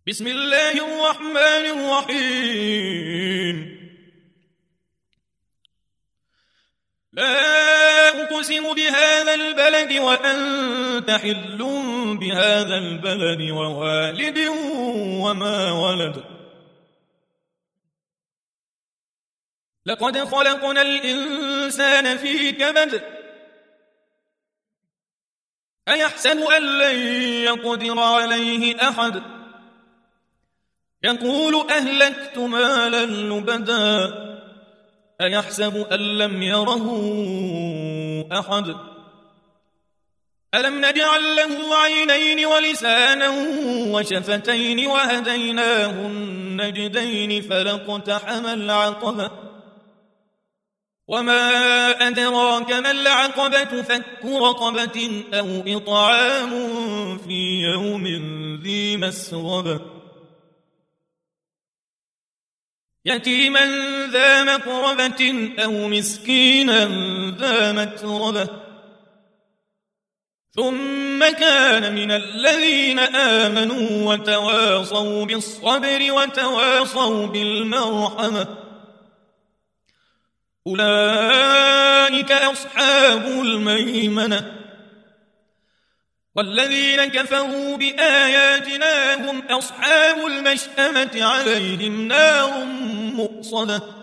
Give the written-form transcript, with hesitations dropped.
بسم الله الرحمن الرحيم. لا أقسم بهذا البلد وأنت حل بهذا البلد ووالد وما ولد. لقد خلقنا الإنسان في كبد. أيحسب أن لن يقدر عليه أحد. يقول أهلكت مالا لبدا. أيحسب أن لم يره أحد. ألم نجعل له عينين ولسانا وشفتين وهديناه النجدين فلاقتحم العقبة. وما أدراك ما العقبة فك رقبة أو إطعام في يوم ذي مسغبة يتيما ذا مقربة أو مسكينا ذا متربة ثم كان من الذين آمنوا وتواصوا بالصبر وتواصوا بالمرحمة أولئك أصحاب الميمنة. والذين كفروا بآياتنا هم أصحاب المشأمة عليهم نار مؤصدة.